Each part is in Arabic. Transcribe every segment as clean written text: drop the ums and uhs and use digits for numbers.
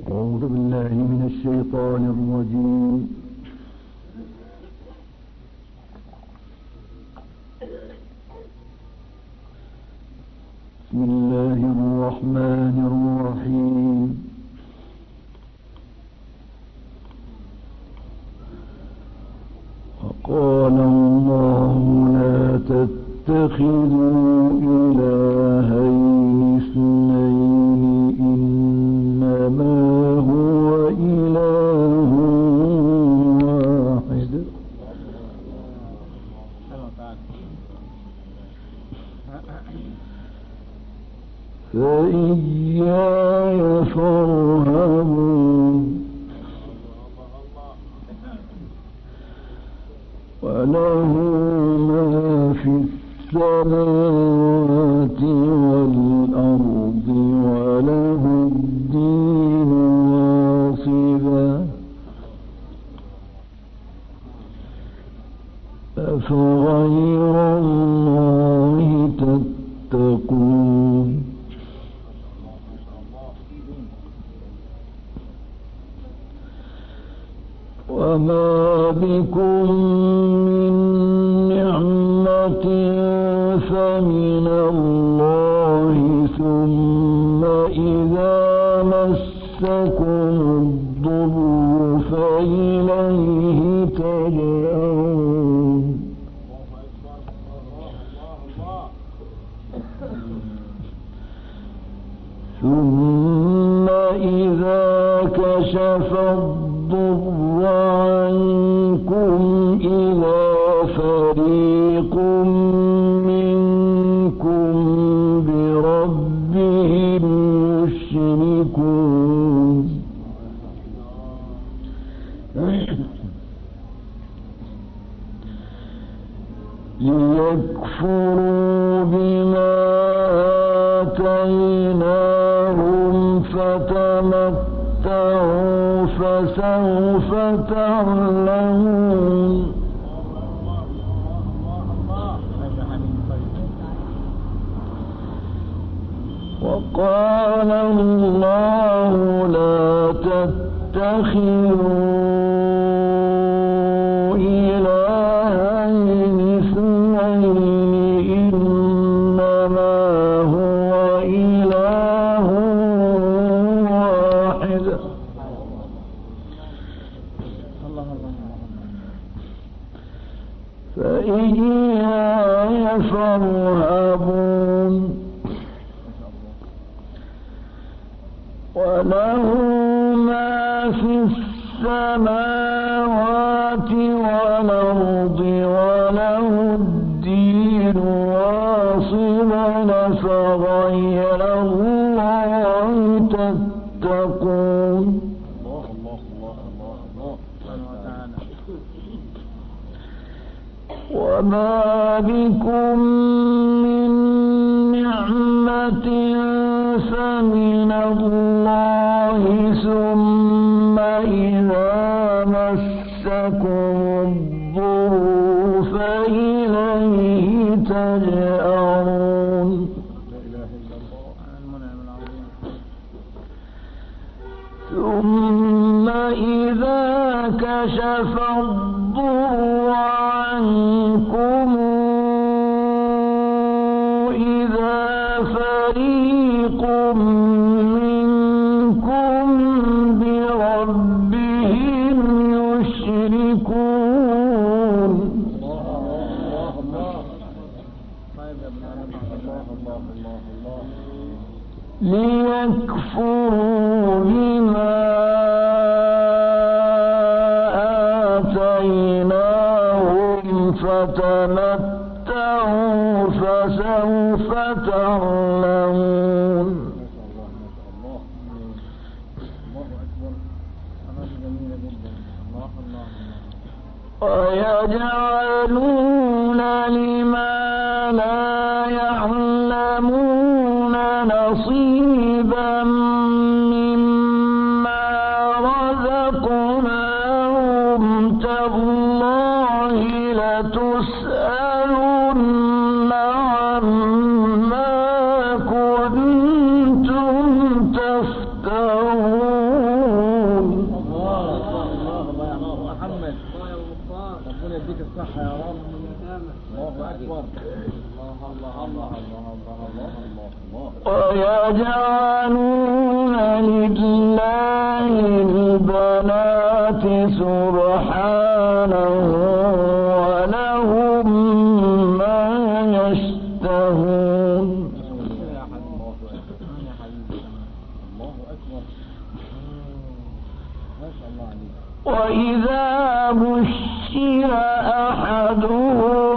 أعوذ بالله من الشيطان الرجيم. بسم الله الرحمن الرحيم. وقال الله لا تتخذوا إلهين اثنين إنما هو إله واحد فإياي فارهبون. وله ما في السماوات والأرض وله الدين واصبا أفغير الله تتقون. وما بكم من نعمة فمن الله ثم إذا مسكم الضر فإليه تجأرون. ثم إذا كشف الضر عنكم إذا فريق منكم بربهم يشركون. ليكفروا بما آتيناهم فتمتعوا فسوف تعلمون. وقال الله لا تتخذوا إلهين اثنين إنما هو إله واحد فإياي فارهبون. وله ما في السماوات والأرض وله الدين واصبا فغير الله تتقون. وما بكم من نعمة فمن الله ثم إذا مسكم الضر فإليه تجأرون. ثم إذا كشف الضر عنكم إذا فريق منكم بربهم يشركون. ليكفروا بما آتيناهم فتمتعوا فسوف تعلمون. ويجعلون لما لا يعلمون نصيبا مما رزقناهم تالله لتسألن عما كنتم تفترون. الصحة يا رب. الله أكبر. ويجعلون لله البنات سبحانه ولهم ما يشتهون. وإذا بشر أحدهم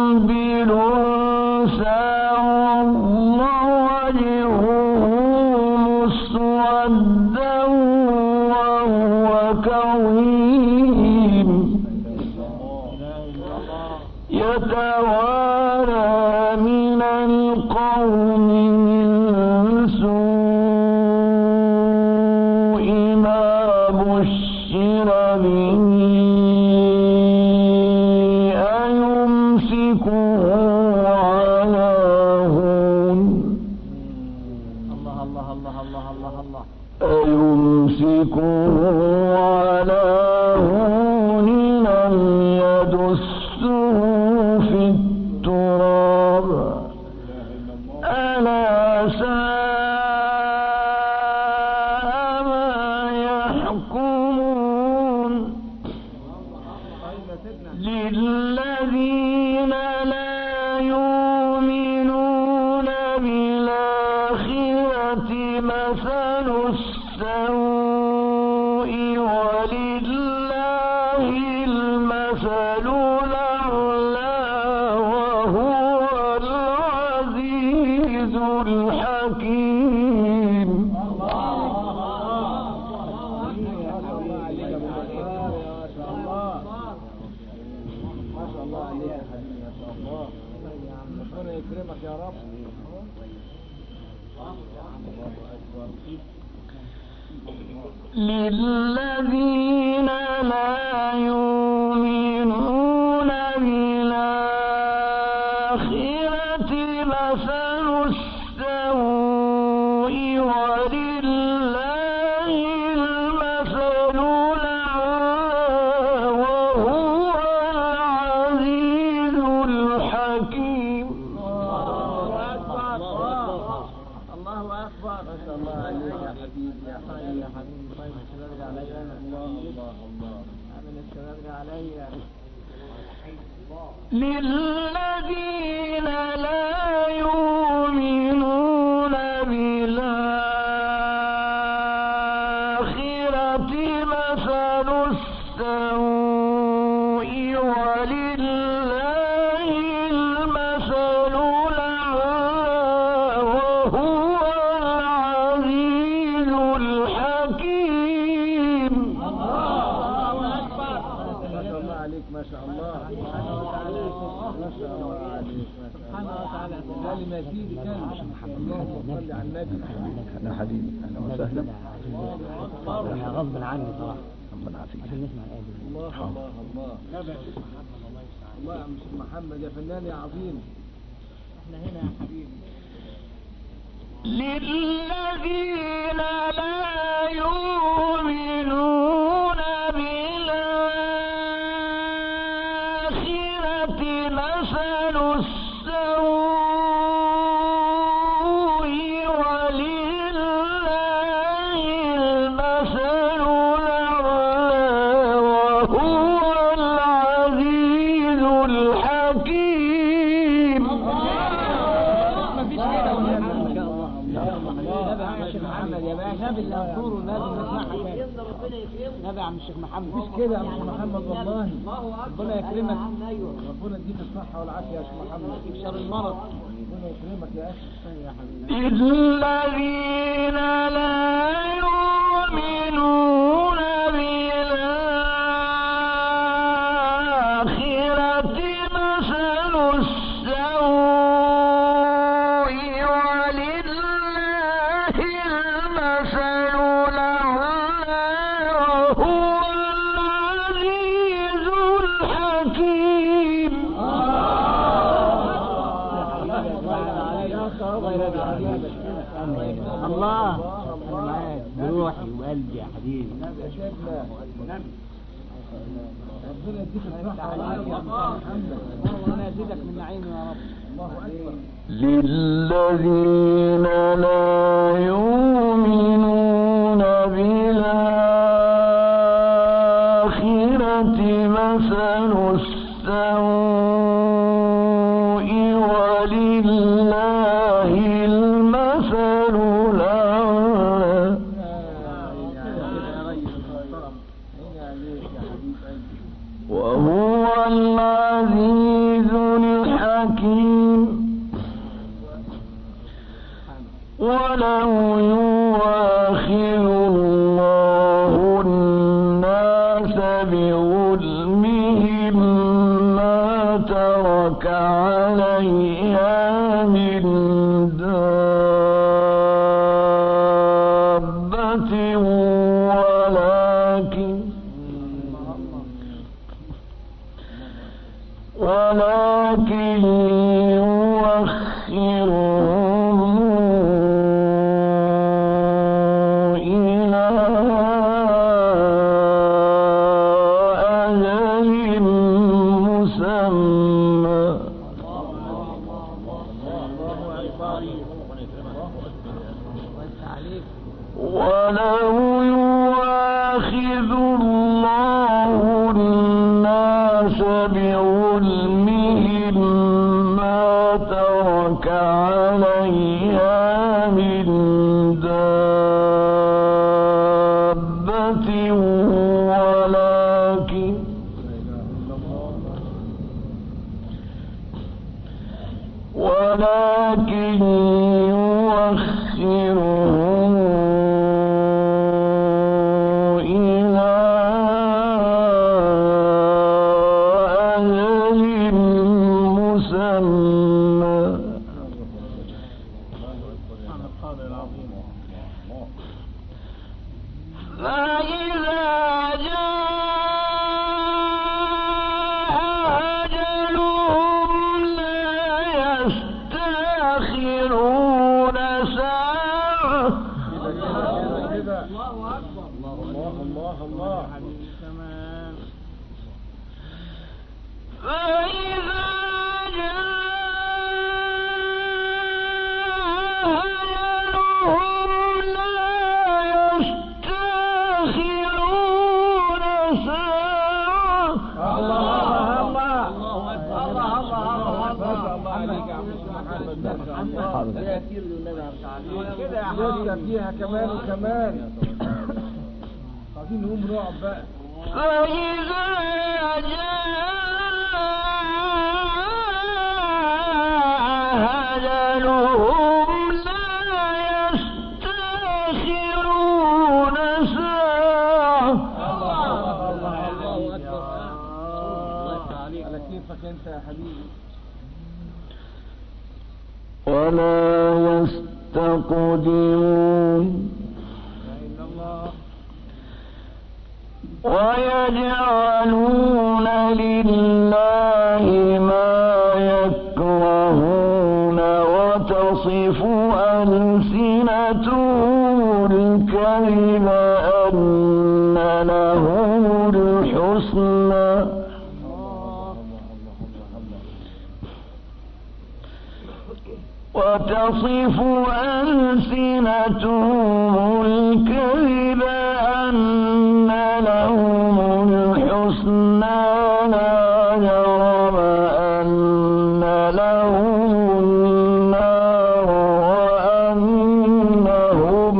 بالأنثى ظل وجهه مسودا وهو كظيم يتوارى من القوم من سوء ما بشر به أيمسكه على هون أيمسكه على هون لم يدسه في التراب ألا ساء ما يحكمون. للذين لا يؤمنون بالآخرة مثل السوء ولله المثل الأعلى وهو العزيز الحكيم. ربنا يكرمك يا رب. للذين لا يؤمنون بالآخرة مثل السوء ولله المثل الأعلى وهو العزيز الحكيم. الله أكبر. الله أكبر. ما شاء الله عليك يا حبيبي يا حبيبي. طيب الشباب عليا. الله. من الشباب عليا. للذين لا يؤمنون بالآخرة مثل السوء ولله المثل الأعلى وهو العزيز الحكيم. الله أكبر. ما شاء الله عليك. ما شاء الله. ما شاء الله عليك. سبحانه وتعالى. قال ما فيه كان. اللهم صل على النبي. أنا حبيبي أهلا وسهلا. غصب عني صراحة. ربنا يعافيك. عشان نسمع الآية دي. الله. الله يا مش محمد يا فنان يا عظيم. احنا هنا يا حبيبي. للذين لا يؤمنون بالآخرة مثل السوء ولله المثل الأعلى وهو العزيز الحكيم. محمد يا باشا. نبي اللي هنصوره لازم نسمعها تاني. نبي عم الشيخ محمد. مفيش كده يا عم محمد والله. ربنا يكرمك. ربنا يديك الصحة والعافية يا شيخ محمد. يديك شر المرض. ربنا يكرمك يا أخي. يا حبيبي. الذين لا يؤمنون بالآخرة مثل السوء ولله المثل الأعلى وهو العزيز الحكيم. الله. أنا معاك بروحي وقلبي يا حبيبي. ربنا يديك الصحة والعافية يا محمد، ربنا يزيدك من نعيمه يا رب. الله أكبر. للذين لا يؤمنون بالآخرة مثل السوء ولله المثل الأعلى. وهو العزيز الحكيم. ولو يؤاخذ الله الناس بظلمهم ما ترك عليها من دابة ولكن يؤخرهم إلى أجل مسمى. ولو يؤاخذ الله الناس بظلمهم ما ترك عليها من دابة ولكن يؤخرهم إلى أجل مسمى. فإذا جاء أجلهم لا يستأخرون ساعة. الله أكبر. الله فإذا جاء أجلهم لا يستأخرون ساعة. لسه فيها كمان وكمان. عايزين نقوم نقعد بقى. فإذا جاء أجلهم لا يستأخرون ساعة. الله أكبر. على كيفك أنت يا حبيبي. ولا يستقدمون. ويجعلون لله ما يكرهون وتصف ألسنتهم الكذب أن لهم الحسنى وتصف ألسنتهم الكذب أن لهم الحسنى لا جرم أن لهم النار وأنهم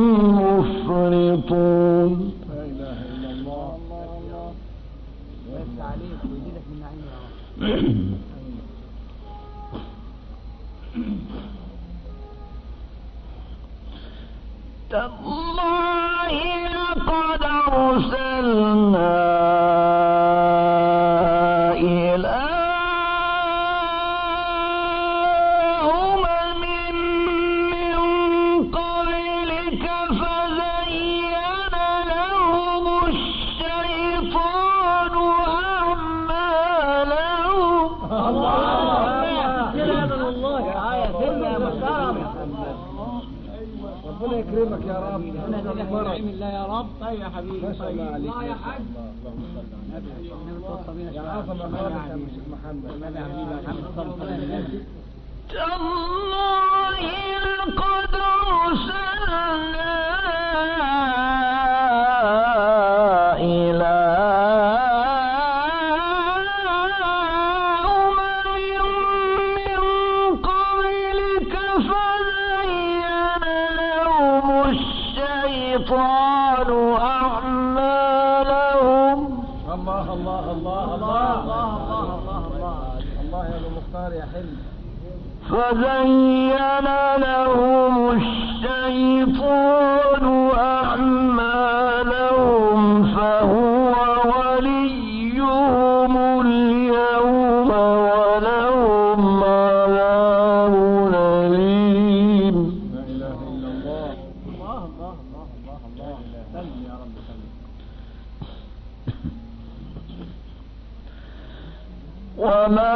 مفرطون. لا إله إلا الله. ويفتح عليك ويزيدك من نعيمه يا رب. تالله لقد أرسلنا إلى أمم من قبلك فزين لهم الشيطان أعمالهم. ربنا يكرمك يكرمك يا رب. انا ده نعم الله يا رب. طيب يا حبيبي. ما شاء الله عليك. الله يا حاج. يا عظمة خالص يا شيخ محمد. النبي حبيبي يا محمد صلى الله عليه وسلم. تالله لقد أرسلنا إلى من قبلك فزين لهم الشيطان أعمالهم. الله الله الله الله الله الله الله يا ابو مختار يا حلم. فزين لهم الشيطان أعمالهم فهو وليهم اليوم ولهم عذاب أليم. لا إله إلا الله. الله الله الله الله الله. سلم يا رب سلم. وما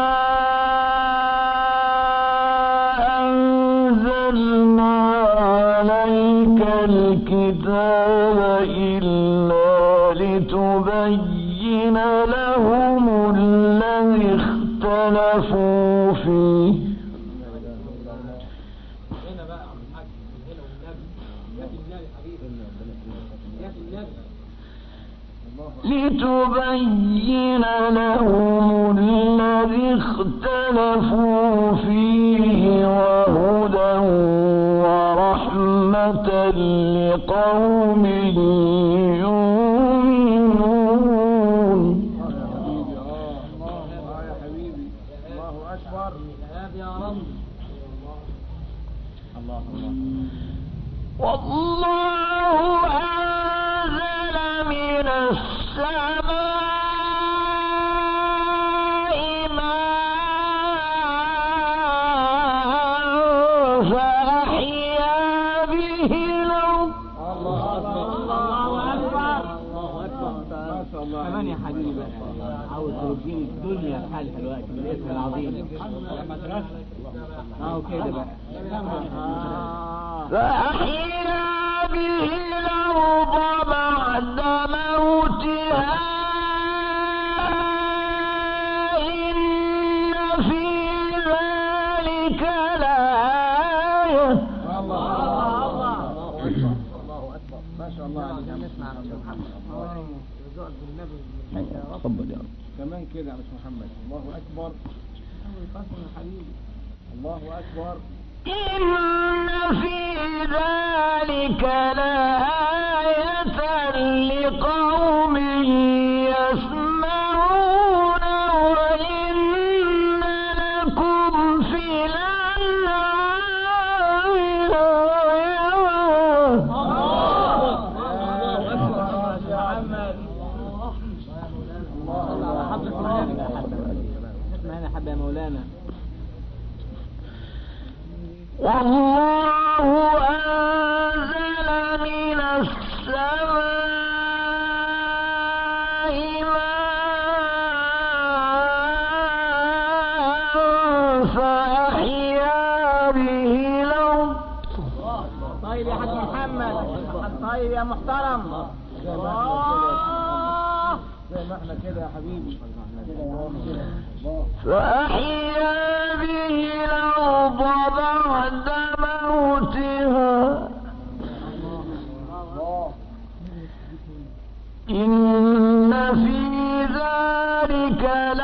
أنزلنا عليك الكتاب إلا لتبين لهم الذي اختلفوا فيه. هنا بقى عم الحاج هنا والنبي يا النبي حبيبي يا النبي لتبين لهم الذي اختلفوا فيه وهدى ورحمة لقوم يؤمنون. يا حبيبي الله أكبر. يا رب. الله الله. والله أنزل من السماء ماء فأحيا به الأرض. الله أكبر. الله أكبر. الله أكبر. ما شاء الله. كمان يا حبيبي عاوز توديني الدنيا بحالها دلوقتي بالاسم العظيم. كده بقى. فأحيا به الأرض بعد موتها إن في ذلك لآية. الله أكبر. الله أكبر. ما شاء الله عليك. نسمع محمد. تفضل يا رب. كمان كده يا مش محمد. الله أكبر. الله أكبر. إن في ذلك لآية لقوم يسمعون وإن لكم في الأنعام اسمعنا حبة يا مولانا. والله أنزل من السماء ماء فأحيا به الأرض. طيب يا حاج محمد. طيب يا محترم. زي ما احنا كده يا حبيبي. فأحيا به الأرض بعد موتها إن في ذلك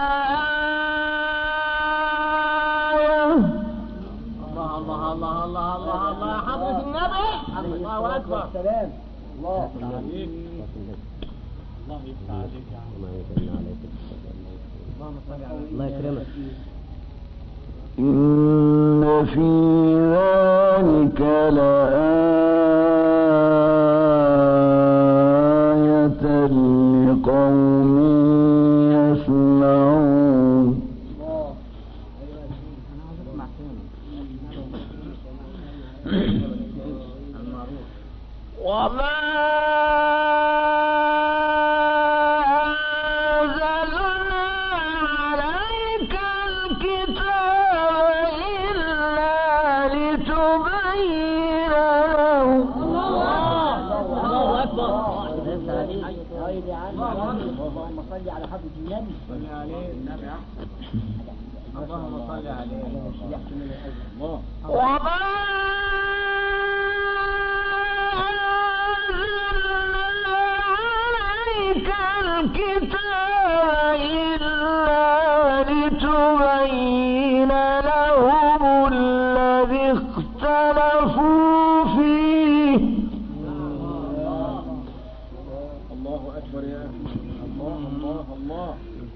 لآية. الله الله الله الله الله الله يا حضرة النبي. الله أكبر. سلام. الله. الله يكرمك. إن في ذلك لآية لقوم يسمعون. وما أنزلنا عليك الكتاب إلا لتبين لهم طيب يا عم اللهم صل على حضرة النبي. صل عليه النبي أحسن. اللهم صل عليه. الله. وما عليك الكتاب إلا لتبين لهم الذي اختلفوا فيه. الله أكبر يا أخي. الله.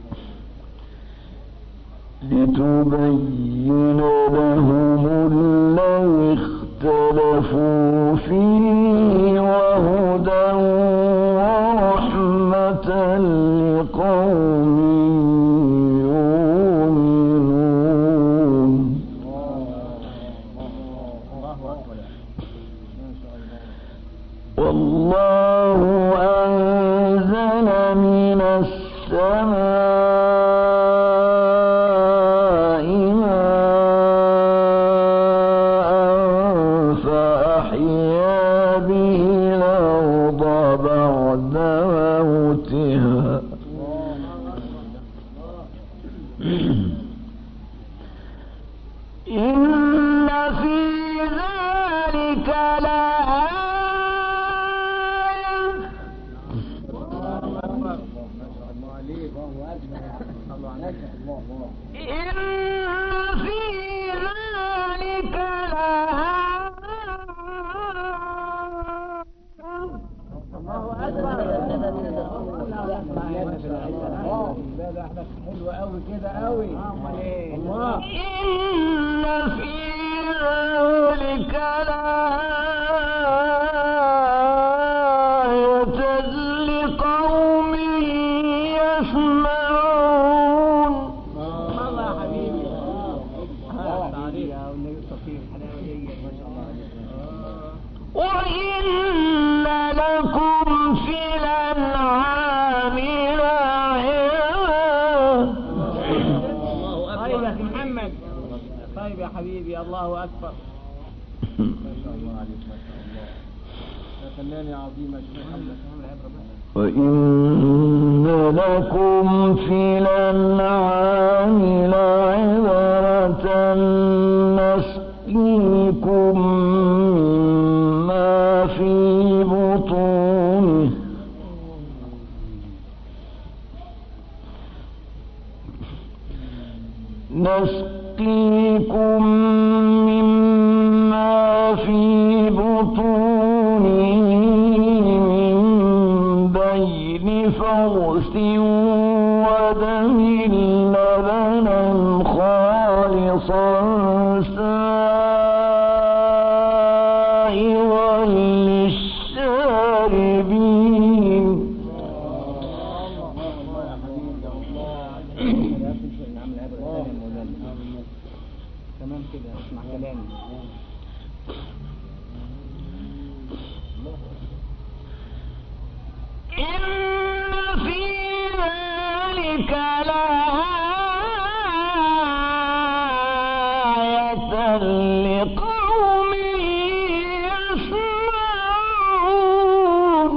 لتبين لهم الذي اختلفوا فيه وهدى ورحمة لقوم يؤمنون. والله أنزل من السماء ماء فأحيا به الأرض بعد موتها. إن في ذلك إن في ذلك الله أكبر. لا احنا حلوة قوي كده قوي. الله. إن في ذلك لآية لقوم يسمعون. الله يا حبيبي. تعريف يا النبي الصفير حلاوية ما شاء الله عليك. وإن لكم في الأنعام لعبرة. طيب يا محمد. طيب يا حبيبي. الله أكبر. ما شاء الله عليك ما شاء الله. يا فنان يا عظيم يا محمد. وإن لكم في الأنعام لعبرة نسقيكم مما في بطونه نسقيكم مما في بطونه من بين فرث ودم لبنا خالصا سائغا للشاربين. تمام كده. اسمع كلامي. إن في ذلك لآية لقوم يسمعون.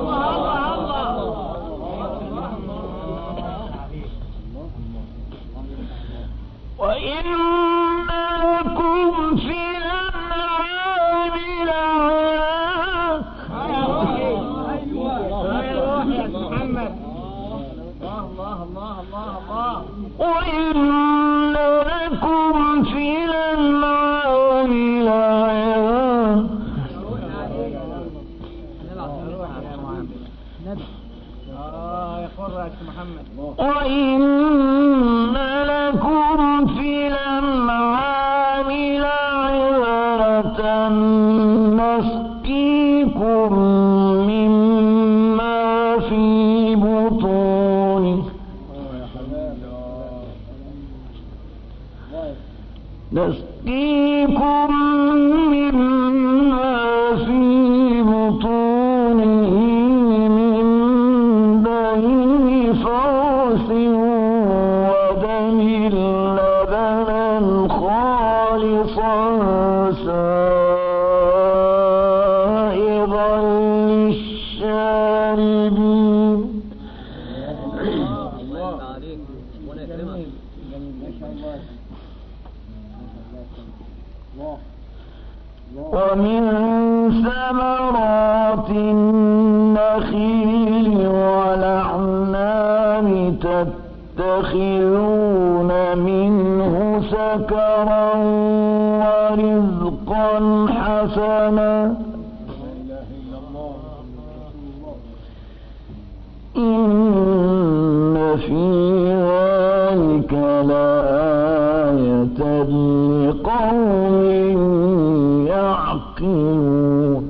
وإن لكم في الأنعام لعبرة. وإن لكم في الأنعام لعبرة. يا قرة محمد. وإن لكم في الأنعام لعبرة نسقيكم مما في بطونه نسقيكم مما في بطونه من بين فرث ودم لبنا خالصا سائغا للشاربين. النخيل والأعناب تتخذون منه سكرا ورزقا حسنا إن في ذلك لآية لقوم يعقلون.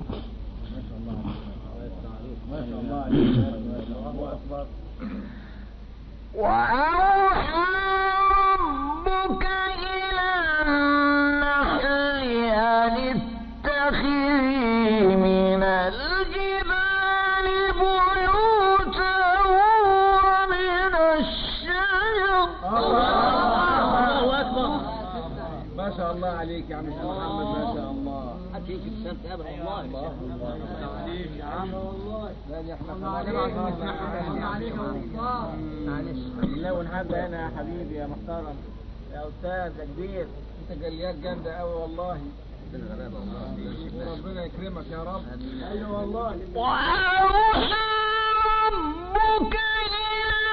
وأوحى ربك إلى النحل أن اتخذي من الجبال بيوتا ومن الشجر. الله أكبر. ما شاء الله عليك يا عم محمد، ما شاء الله. أتيك السبت والله. الله عليك يا عم والله. لا احنا عليك والله. معلش لا ونحب هنا يا حبيبي يا محترم يا أستاذ يا كبير، أنت جليات جامدة أوي والله. وربنا يكرمك يا رب. أيوة والله. وأوحى ربك إلى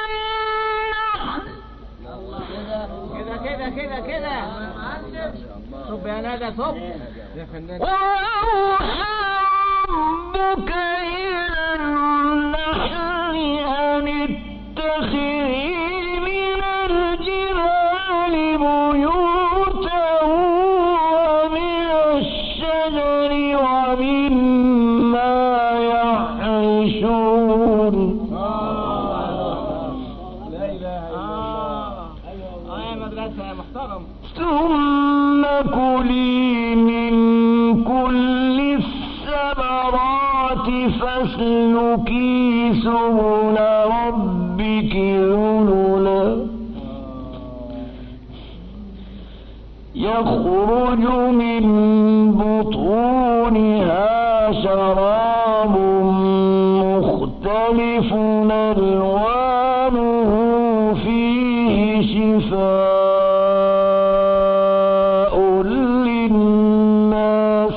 النحل كده صب يا ندى صب يا فنان. وأوحى ربك إلى النحل أن اتخذي من الجبال بيوتا ومن الشجر ومما يعرشون. لا إله إلا الله. يا مدرسة يا محترم. ثم كلي من كل الثمرات فاسلكي سبل ربك ذللا يخرج من بطونها شراب مختلف ألوانه فيه شفاء للناس.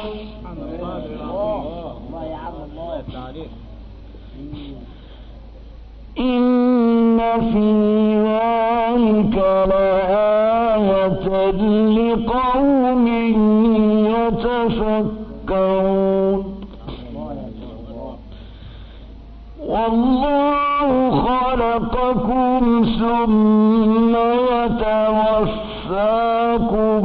إن في ذلك لآية لقوم يتفكرون. والله خلقكم ثم يتوفاكم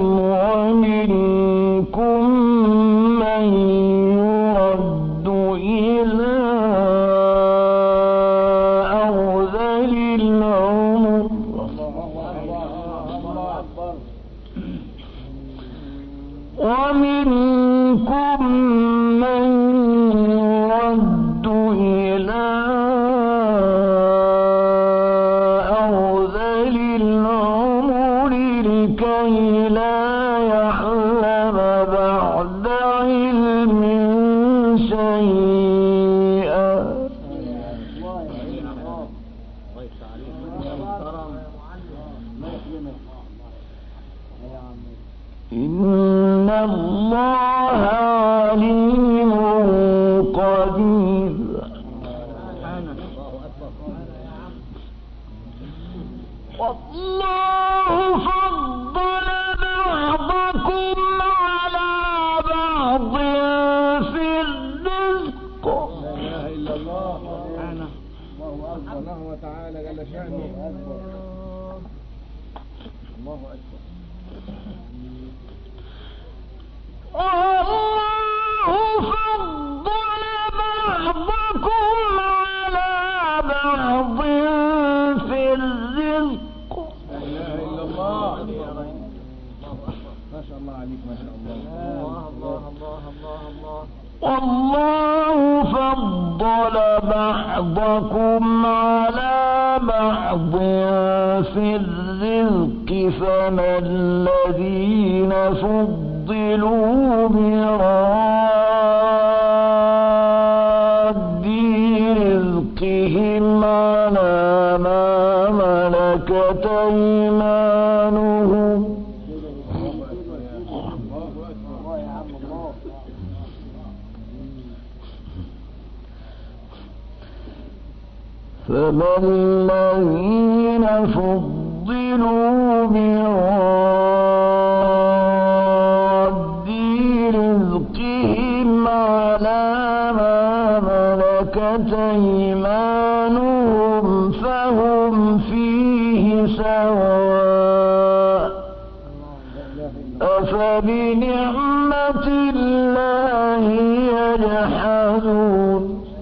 ومنكم من يرد إلى أرذل العمر ومنكم من يرد إلى أرذل العمر لكي لا يعلم بعد علم شيئا. إن الله عليم قدير. والله فضل بعضكم على بعض في الرزق. لا إله إلا الله. الله وتعالى جل شأنه. الله أكبر. والله فضل بعضكم على بعض في الرزق. لا إله إلا الله. ما شاء الله عليك ما شاء الله. والله فضل بعضكم على بعض في الرزق فما الذين فضلوا براد رزقهم على ما ملكت أيمانهم. فما الذين فضلوا براد رزقهم على ما ملكت أيمانهم فهم فيه سواء أفبنعمة الله يجحدون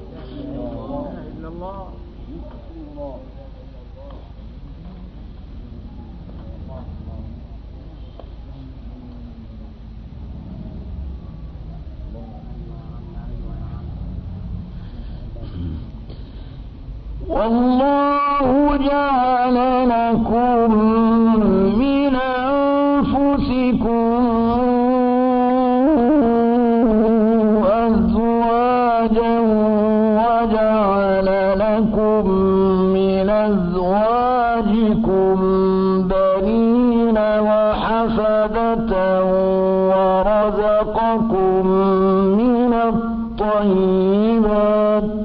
والله جعل لكم من أنفسكم أزواجا وجعل لكم من أزواجكم بنين وحفدة ورزقكم من الطيبات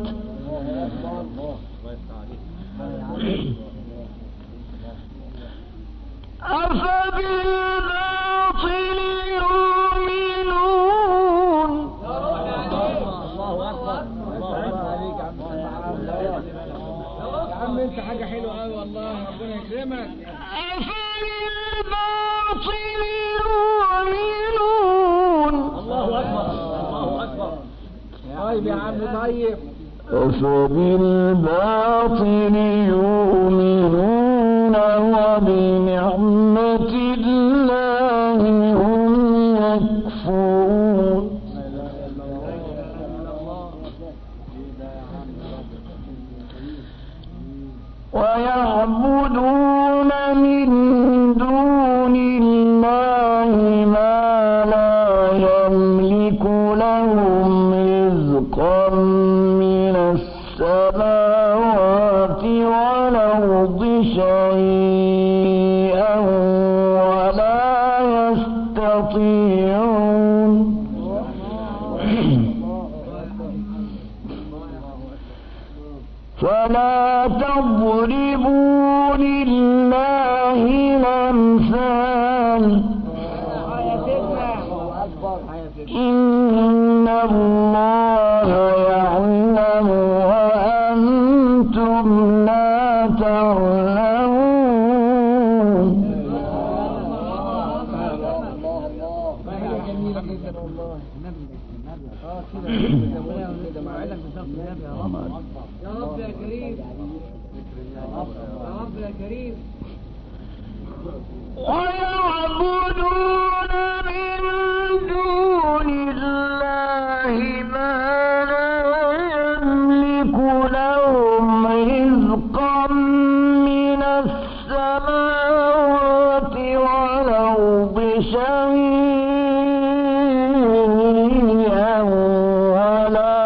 أفبالباطل يؤمنون الله أكبر الله عليك يا عم انت حاجة حلوة قوي والله ربنا يكرمك أفبالباطل يؤمنون الله أكبر الله أكبر طيب يا عم طيب أفبالباطل يؤمنون وبنعمة الله هم يكفرون ويعبدون من دون الله ما لا يملك لهم رزقا من السماوات والأرض شيئا ولا يستطيعون فلا تضربوا لله الأمثال إن الله يعلم وأنتم لا تعلمون جميلة جدا والله يا رب يا كريم يا رب يا كريم ويعبدون من دون الله ما لا يملك لهم رزقا من السماوات والأرض شيئا ولا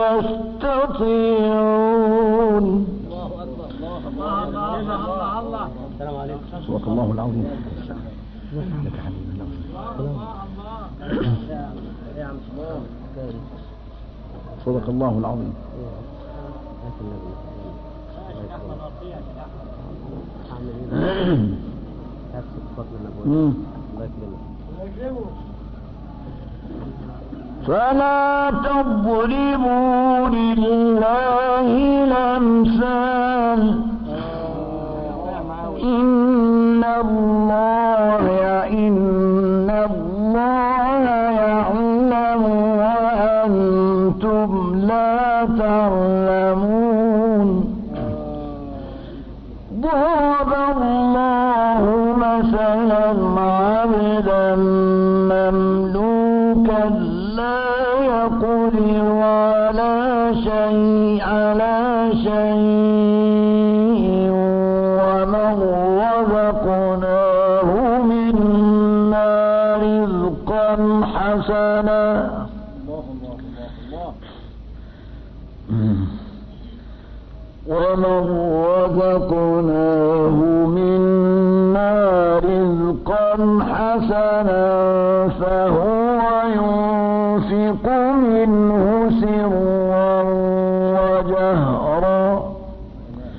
يستطيعون الله أكبر الله الله الله الله السلام عليكم صدق الله العظيم. لك حبيبي صدق الله العظيم. فلا تضربوا لله الأمثال إن الله يعلم وأنتم لا تعلمون ضرب الله مثلا عبدا مملوكا لا يقدر على شيء ومن رزقناه منا رزقا حسنا فهو ينفق منه سرا وجهرا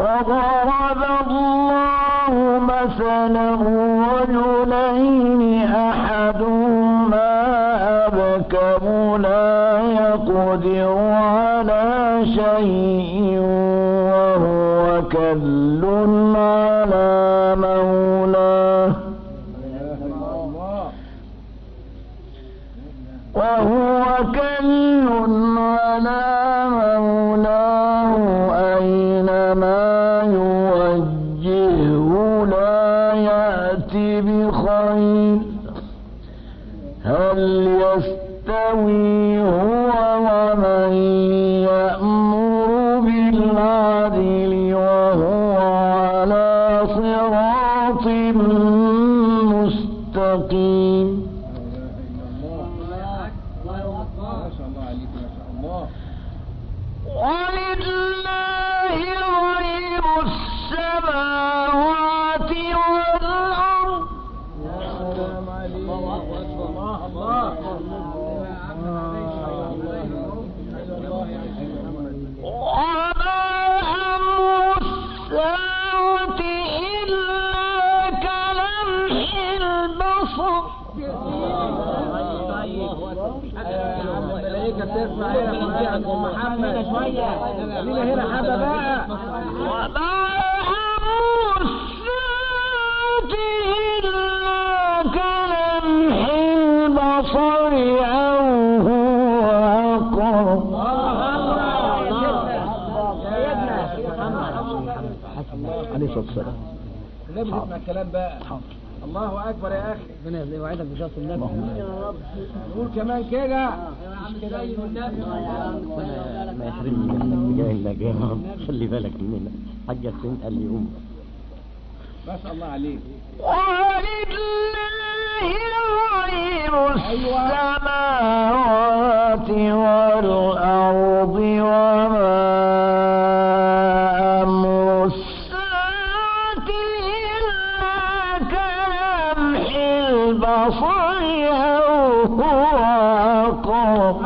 وضرب الله مثلا رجلين أحدهما أبكم لا يقدر على شيء وهو كل على مولاه أينما يوجهه لا يأتي بخير هل يستوي هو ومن يأمر بالعدل وهو على صراط مستقيم. ولله غيب السماوات والأرض وما أمر الساعة إلا كلمح البصر. الملائكة تسمع هنا محمد شوية لينا هنا حبة بقى. وما أمر الساعة إلا كلمح البصر أو هو أقرب. عليه الصلاة والسلام. النبي يسمع الكلام بقى. الله أكبر يا أخي. ربنا يوعدك بشرط النبي. نقول كمان كده. ما يحرمني منك بجاه الله يا رب. خلي بالك مننا. حاجة سنت قال لي ما شاء الله عليك. ولله غيب السماوات والأرض وما أمر الساعة إلا كلمح البصر أو هو أقرب.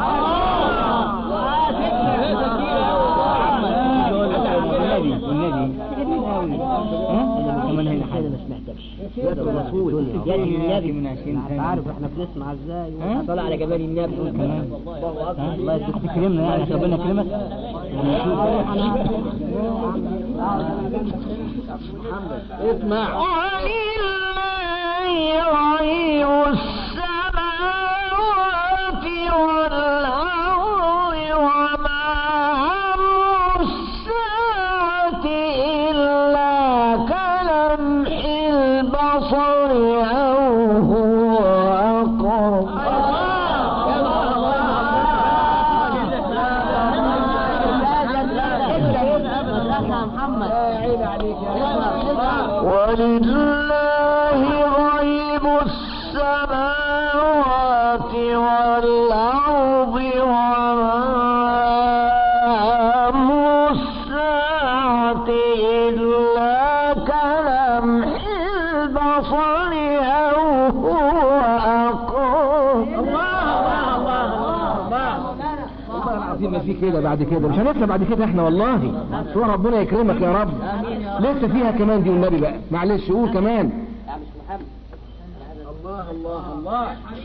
كمان هنا حاجة ما سمعتكش يا الرسول يا النبي انت عارف احنا بنسمع ازاي طلع على جبال النبي الله يكرمنا يعني ربنا يكرمك اسمع. ولله غيب السماوات والأرض وما أمر الساعة إلا كلمح البصر أو هو أقرب. ولله غيب السماوات والأرض وما أمر الساعة إلا كلمح البصر أو هو أقرب. والله العظيم ما في كده بعد كده مش هنطلع بعد كده احنا والله. سوى ربنا يكرمك يا رب. لسه فيها كمان دي والنبي بقى. معلش قول كمان. الله الله الله.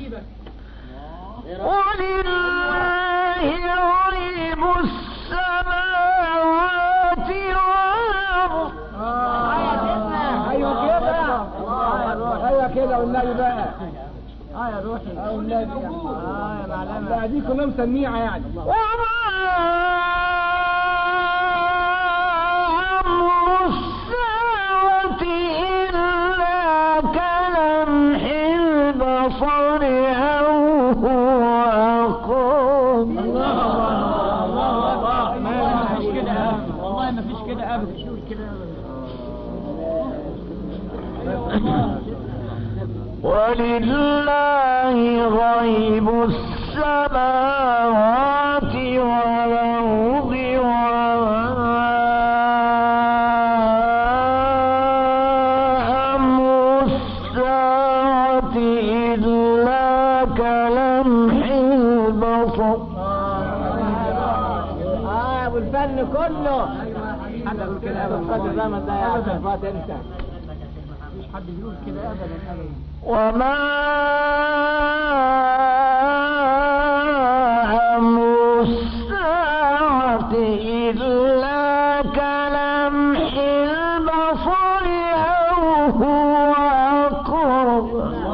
ولله غيب السماوات والأرض. ايوه كده. ايوه كده والنبي بقى. يا روحي. والنبي. يا معلمة. لا دي كلها مسميعة يعني. وما أمر الساعة إلا كلمح البصر أو هو أقرب. ما فيش كده والله ما فيش كده ابدا. ولله غيب السماوات والأرض وما أمر الساعة إلا كلمح البصر. والفن كله حد يقول كده ابدا. فات الزمن ده يا عم فات انت. مفيش حد بيقول كده ابدا. وما أمر الساعة إلا كلمح البصر أو هو أقرب.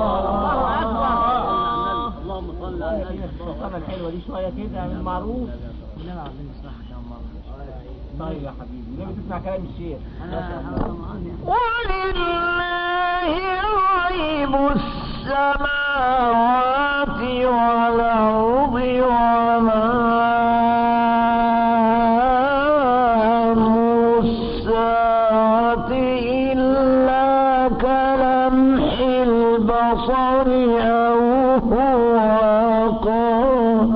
اللهم صل على النبي. الصلاة الحلوة دي شوية كده من المعروف. انما عايزين نسمعها كمان مرة. طيب يا حبيبي ليه بتسمع كلام الشيخ؟ ولله غيب السماوات والأرض وما أمر الساعة إلا كلمح البصر أو هو أقرب.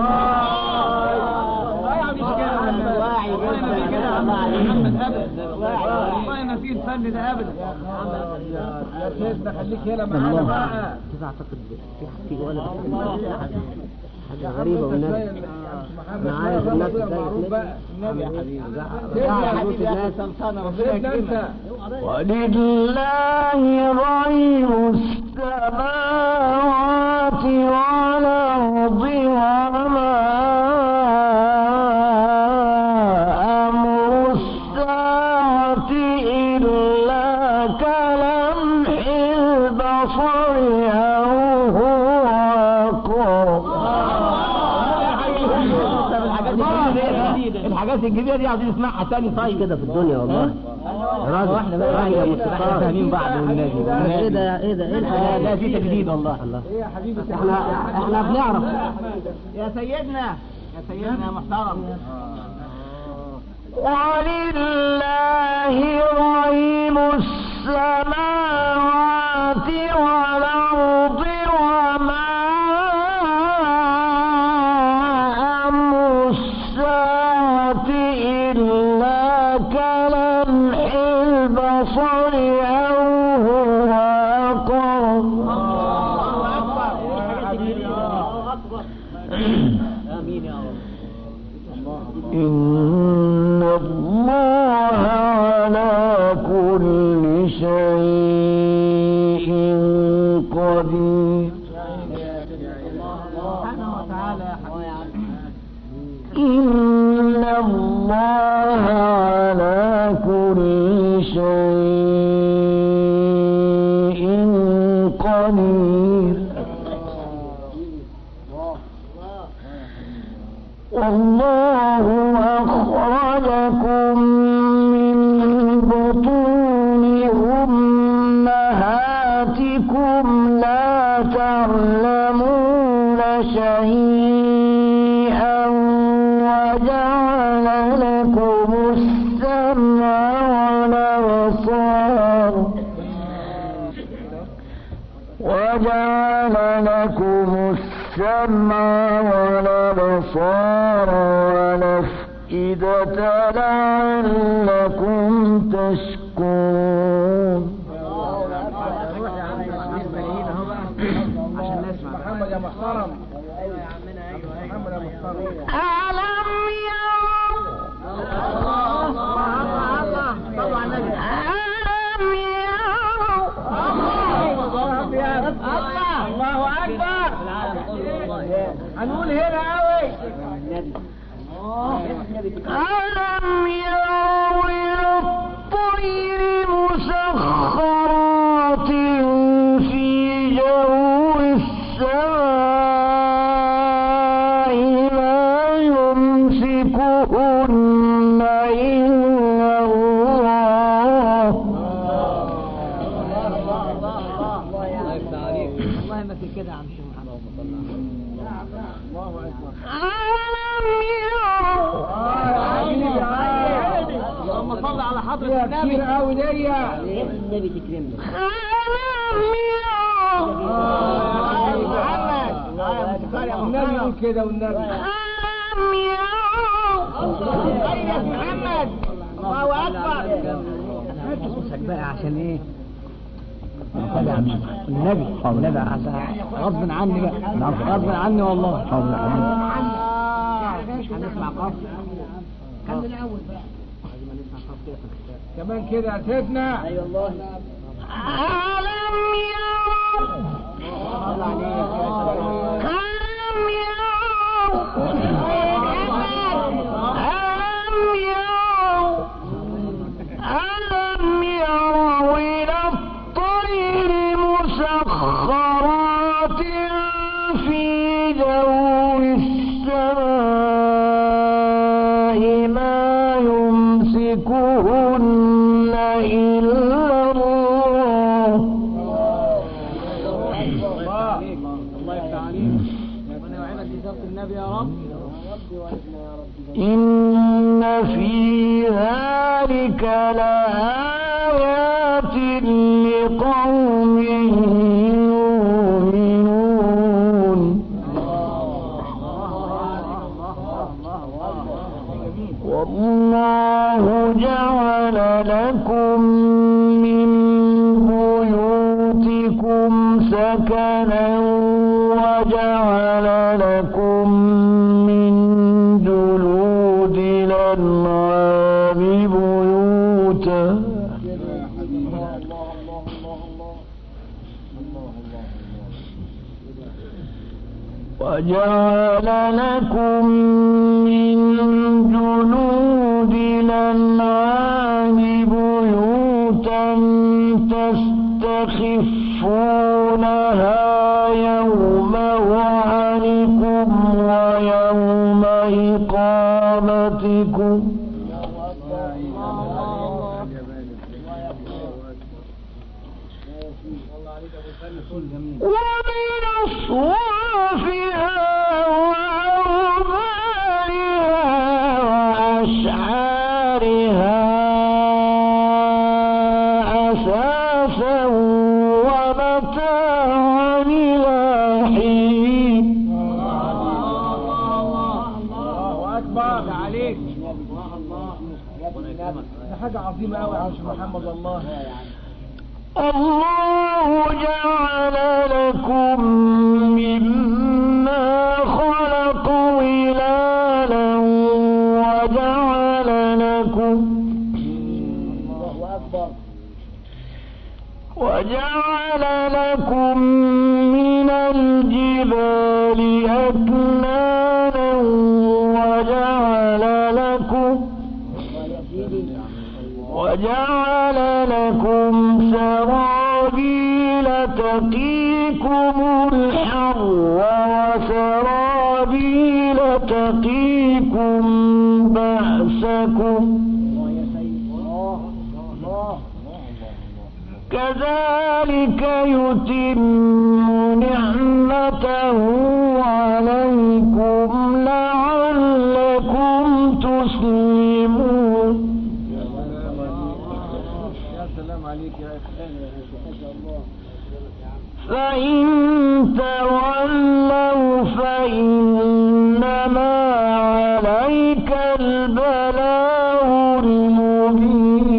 والله ما في الفن ده ابدا. يا سيدنا خليك هنا معانا بقى. كده اعتقد في ولد حاجة غريبة والناس انا عارف الناس معروف بقى النبي يا حبيبي. يا حبيبي يا سلطانة ربنا يكرمك. ولله غيب السماوات والأرض وما أمر الساعة إلا كلمح البصر أو هو أقرب. الحاجات الجديدة دي عايزين نسمعها تاني. طيب كده في الدنيا والله راجل واحنا بقى يا مصطفى فاهمين بعض والنبي. ايه ده ايه الحاجات ده في تجديد والله. ايه يا حبيبي احنا بنعرف يا سيدنا يا محترم. ولله غيب السماوات والأرض وما أمر الساعة إلا كلمح البصر أو هو أقرب. آمين يا رب. إن الله على كل شيء قدير. سبحانه وتعالى يا حبيبي. إن الله على كل شيء قدير. والله أخرجكم من بطون أمهاتكم لا تعلمون شيئا وجعل لكم السمع والأبصار والأبصار والأفئدة لعلكم تشكرون. عشان نسمع محمد يا محترم. محمد يا محترم. ألم يروا الله أكبر. هنقول هنا قوي. ألم يروا إلى الطير مسخرات في جو السماء ما يمسكهن إلا الله. والله ما في كده يا عم شيخ محمد. ألم يروا اللهم صل على حضرة النبي. كتير قوي دي. النبي تكرمنا. ألم يروا النبي يقول كده والنبي. ألم يروا يا محمد الله أكبر. ركز بقى عشان ايه؟ النبي عشان غصب عني بقى. غصب عني والله. مش هنسمع قصر. كان الأول بقى. كمان كده يا سيدنا. اي والله. ألم يروا إلى الطير مسخرات في جو السماء ما يمسكهن إلا الله. الله يفتح عليك. ربنا يوعدك بسيرة النبي يا رب. إن في ذلك لآيات لقوم يؤمنون. والله جعل لكم من بيوتكم سكنا وجعل لكم من جلود الأنعام بيوتا وجعل لكم من جلود الأنعام بيوتا تستخفونها يوم ظعنكم ويوم إقامتكم ومن أصوافها وأوبارها وأشعارها أثاثا ومتاعا إلى حين. الله أكبر عليك. ده حاجة عظيمة أوي يا شيخ محمد. والله الله جعل لكم مما خلق ظلالا وجعل لكم من الجبال أكنانا وجعل لكم سرابيل تقيكم الحر وسرابيل تقيكم بأسكم كذلك يتم نعمته عليكم لعلكم تسلمون. فإن تولوا فإنما عليك البلاغ المبين.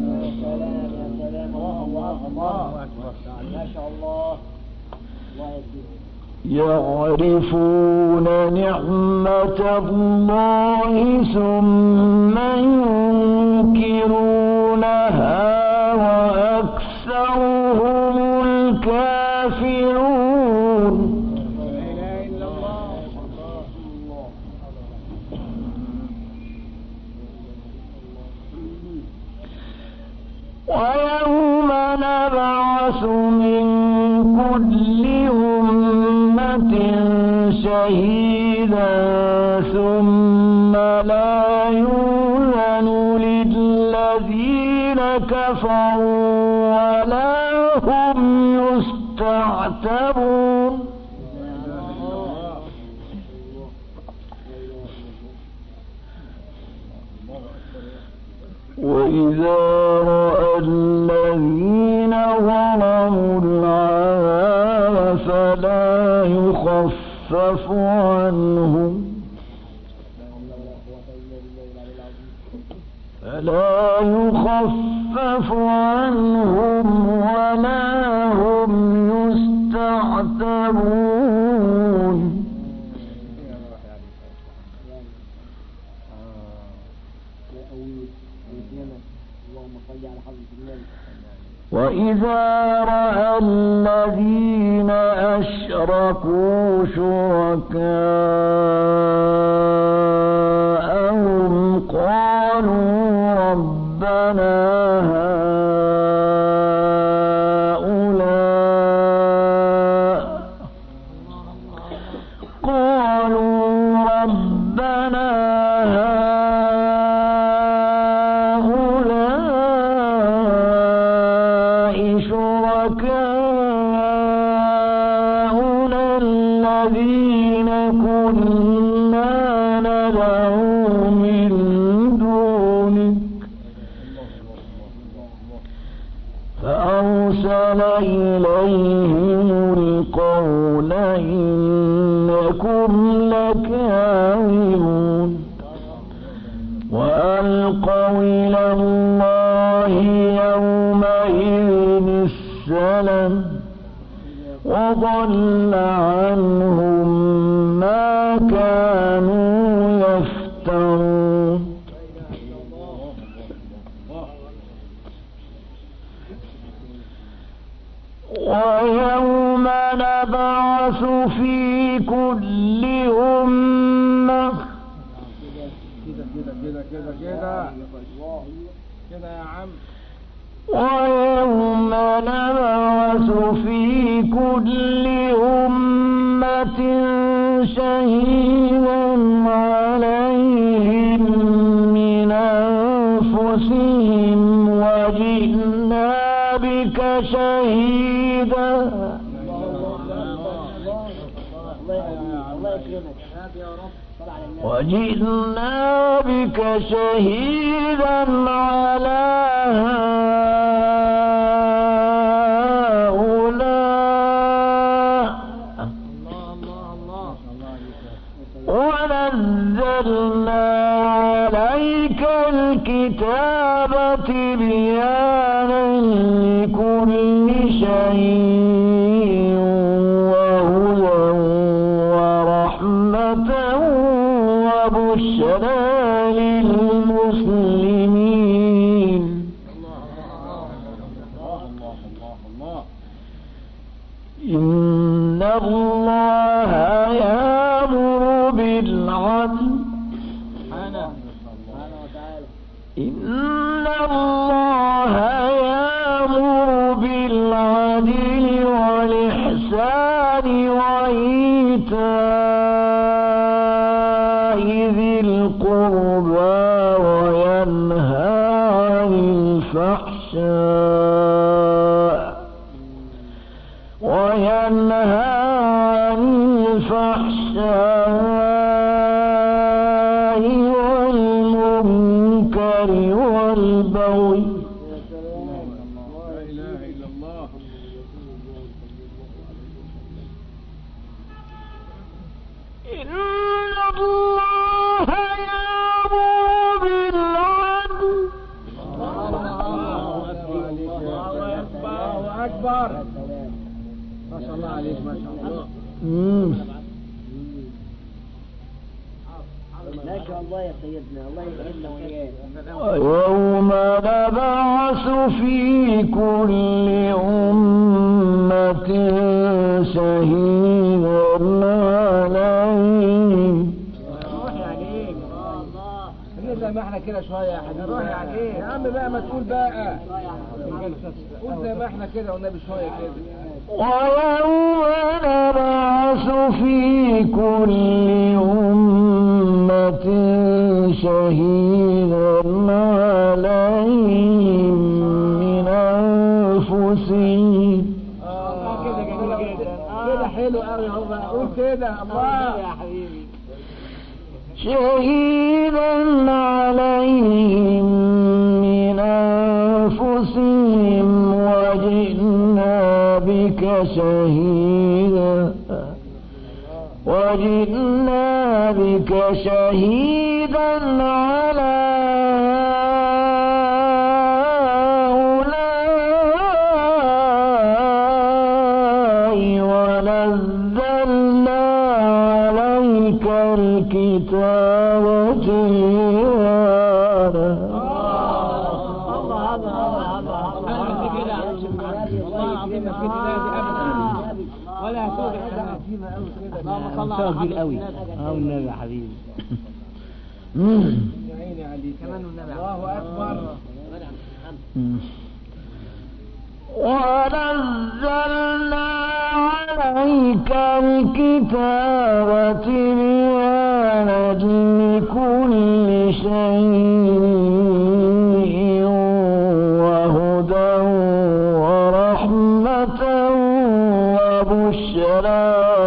يعرفون نعمة الله ثم ينكرونها وأكثرهم الكافرون. ويوم نبعث من كل أمة شهيدا ثم لا يؤذن للذين كفروا ولا هم يستعتبون. وإذا رأى الذين ظلموا العذاب فلا يخفف عنهم ولا هم يستعتبون. وإذا رأى الذين أشركوا شركاءهم قالوا ربنا إليهم القول إنكم لكاذبون وألقوا إلى الله يومئذ السلام وضل عنهم ما كانوا يفترون ويوم نبعث في كل أمة كده يا عم ويوم نبعث في كل أمة شهيدا عليهم من أنفسهم وجئنا بك شهيدا وجئنا بك شهيدا على هؤلاء ونزلنا عليك الكتاب تبيانا لكل شيء وهدى ورحمة وبشرى للمسلمين إن الله يأمر بالعدل إن الله يأمر بالعدل والإحسان وإيتاء ذي القربى وينهى عن الفحشاء والمنكر والبغي إن الله يأمر بالعدل الله أكبر ما شاء الله عليك ما شاء الله ما شاء الله يا سيدنا الله يسعدنا وإياك ويوم نبعث في كل أمة شهيدا عليهم روحي عليك الله زي ما احنا كده شوية يا حبيبي روحي عليك يا عم بقى ما تقول بقى قول زي ما احنا كده والنبي شوية كده ويوم نبعث في كل أمة شهيدا عليهم من أنفسهم كده جميل جدا كده حلو قوي اهو بقى قول كده الله يا حبيبي شهيدا عليهم من أنفسهم وجئنا بك شهيدا على هؤلاء ونزلنا عليك الكتاب تبيانا صل على كبير قوي. النبي. والنبي يا حبيبي. يا عيني عليك كمان والنبي. الله اكبر. ونزلنا عليك الكتاب تبيانا لكل شيء وهدى ورحمة وبشرى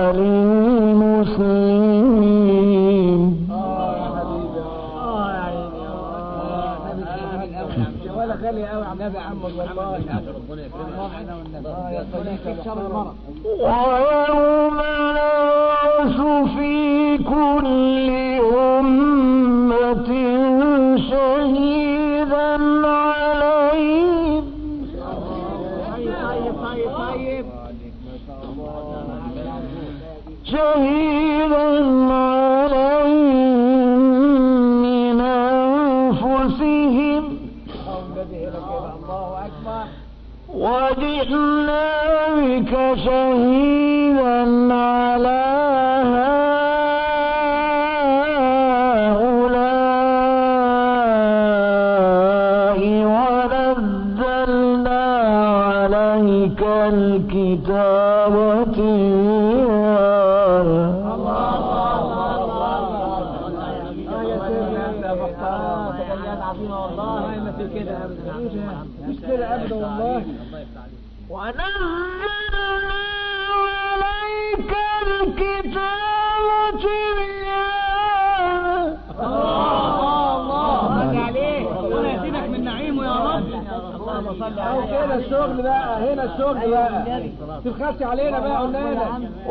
للمسلمين. ولا غالي قوي يا النبي عم والله. ربنا يكرمك. يا صديقي شر المرض. ويوم نبعث في كل أمة شهيدا عليهم. طيب. شهيدا عليهم من أنفسهم. الله أكبر. وجئنا بك شهيدا على هؤلاء ونزلنا عليك الكتاب مش كده ابدا والله. ونزلنا عليك الكتاب تبيانا. الله عليك. ربنا يزيدك من نعيمه يا رب. او كده الشغل بقى هنا الشغل بقى تبخسي علينا بقى قلنا.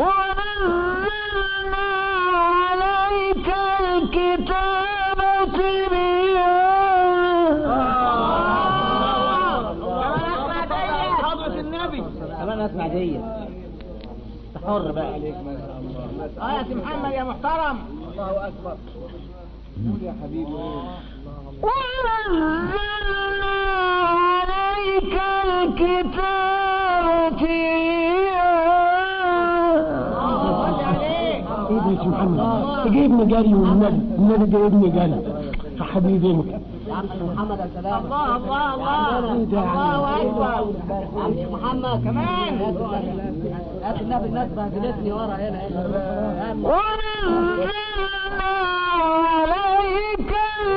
ونزلنا عليك الكتاب تبيانا. كمان اسمع دي حر بقى. يا سي محمد يا محترم. الله اكبر. قول يا حبيبي. ونزلنا عليك الكتاب تبيانا. يا محمد تجيبني جري والنبي جايبني جري يا حبيبي انت. يا عم محمد يا سلام. الله اكبر. عم محمد كمان. هات النبي الناس بهدلتني ورا هنا. ونزلنا عليك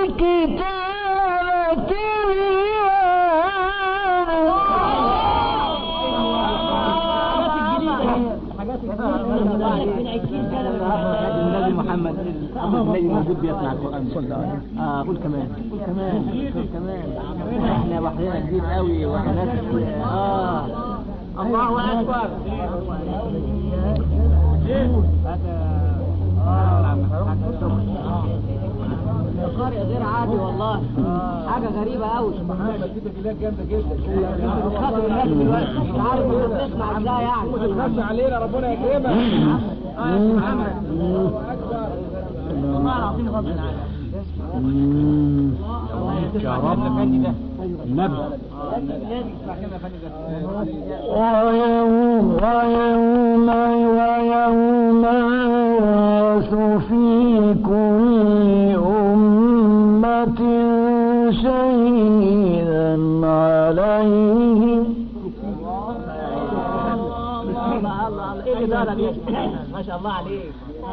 الكتاب النبي محمد النبي موجود بيسمع القرآن. قول كمان. احنا بحرنا كبير قوي وحاجات. الله اكبر. القارئ غير عادي والله. حاجة غريبة قوي. محمد دي تجليات جامدة جدا. خاطر الناس دلوقتي مش عارف بنسمع ازاي يعني. تبخسي علينا ربنا يكرمك. يا محمد. الله اكبر. والله العظيم غضب العالم. يا رب النبي. ويوم يبعث في كل أمة شهيدا عليهم. ما شاء الله عليك.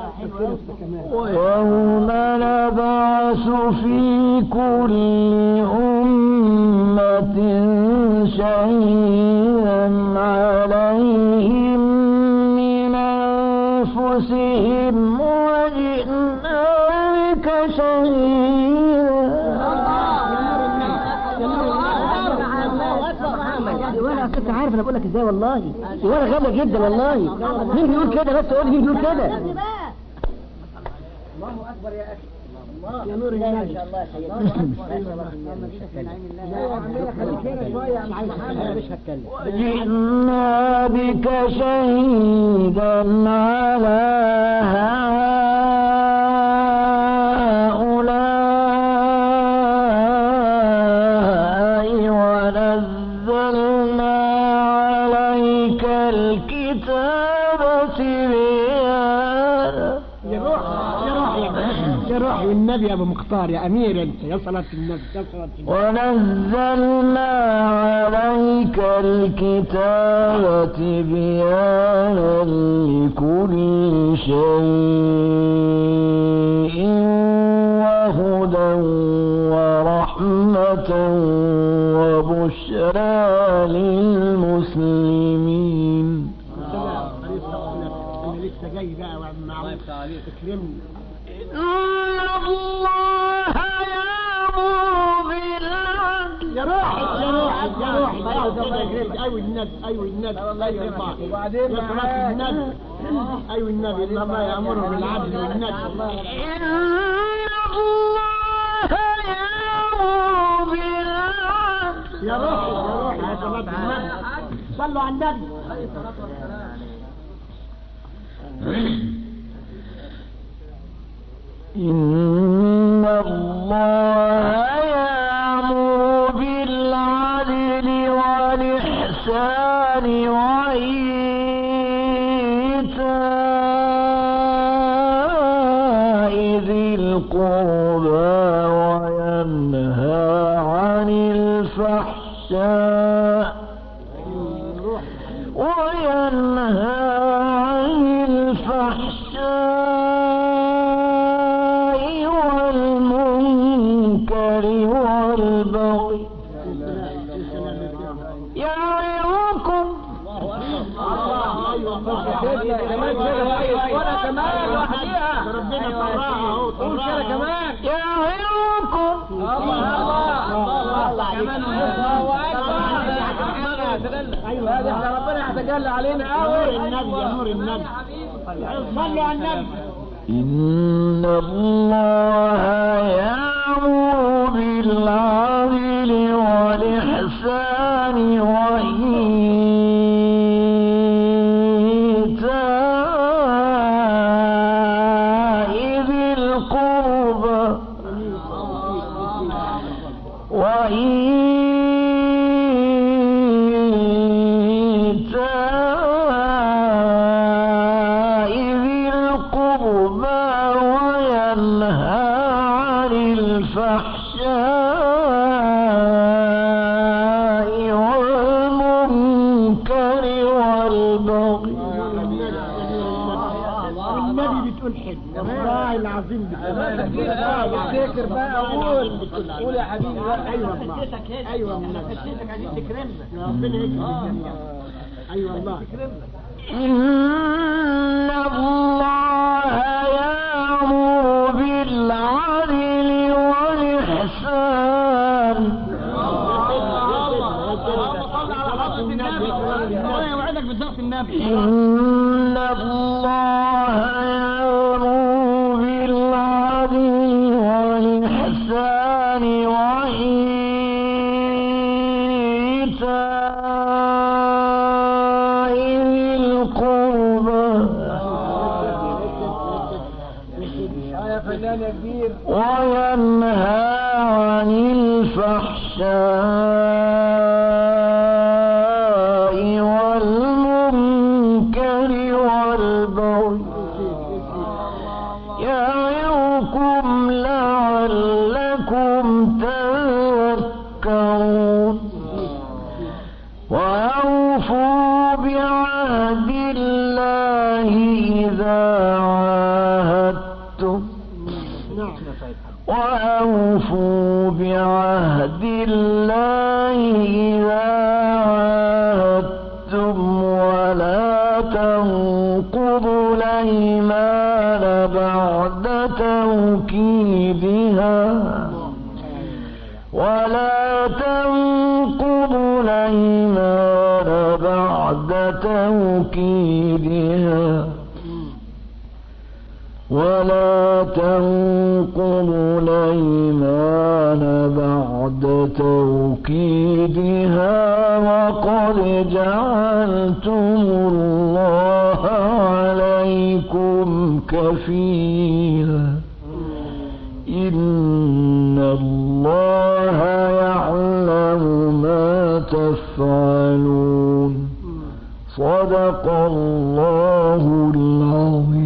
ويوم نبعث في كل أمة شهيدا عليهم من أنفسهم وجئنا بك شهيدا. وانا كنت عارف انا بقول لك ازاي والله. وانا غالي جدا والله. مين بيقول كده بس قول مين بيقول كده. الله اكبر يا اخي. يا نور الله ما شاء الله يا سيدي. وجئنا بك شهيدا على هؤلاء ونزلنا عليك الكتاب تبيانا. يا روح يا روح والنبي يا ابو مختار يا امير انت يا صلاة النبي يا صلاة النبي. ونزلنا عليك الكتاب تبيانا لكل شيء وهدى ورحمة وبشرى للمسلمين. انا لسه جاي بقى مع تكرمني. إن الله يأمر بالعدل. يا روحي يا روحي يا روحي ايوه النبي ايوه النبي وبعدين يا صلاة النبي ايوه النبي ان الله يأمر بالعدل والندب. إن الله يأمر بالعدل. يا روحي يا صلاة النبي صلوا على النبي. إن الله يأمر بالعدل والإحسان وإيتاء ذي القربى وينهى عن الفحشاء والمنكر والبغي يعظكم ربنا يتجلى علينا نور النبي يا نور النبي صلوا على النبي. إن الله يأمر بالعدل والإحسان وإيتاء ذي القربى الفحشاء والمنكر والبغي. والنبي بتقول حلو والله العظيم بتقول افتكر بقى قول يا حبيبي. ايوه من خشيتك عايزين تكرمنا ربنا يكرمك. ايوه والله. إن الله يأمر بالعدل والإحسان إن الله يأمر بالعدل والإحسان وإيتاء ذي القربى وينهى عن الفحشاء والمنكر والبغي يعظكم لعلكم تذكرون. وأوفوا بعهد الله إذا عاهدتم وأوفوا بعهد الله إذا عاهدتم ولا تنقضوا الأيمان بعد توكيدها ولا تنقضوا الأيمان بعد توكيدها وقد جعلتم الله عليكم كفيلا إن الله يعلم ما تفعلون. صدق الله العظيم.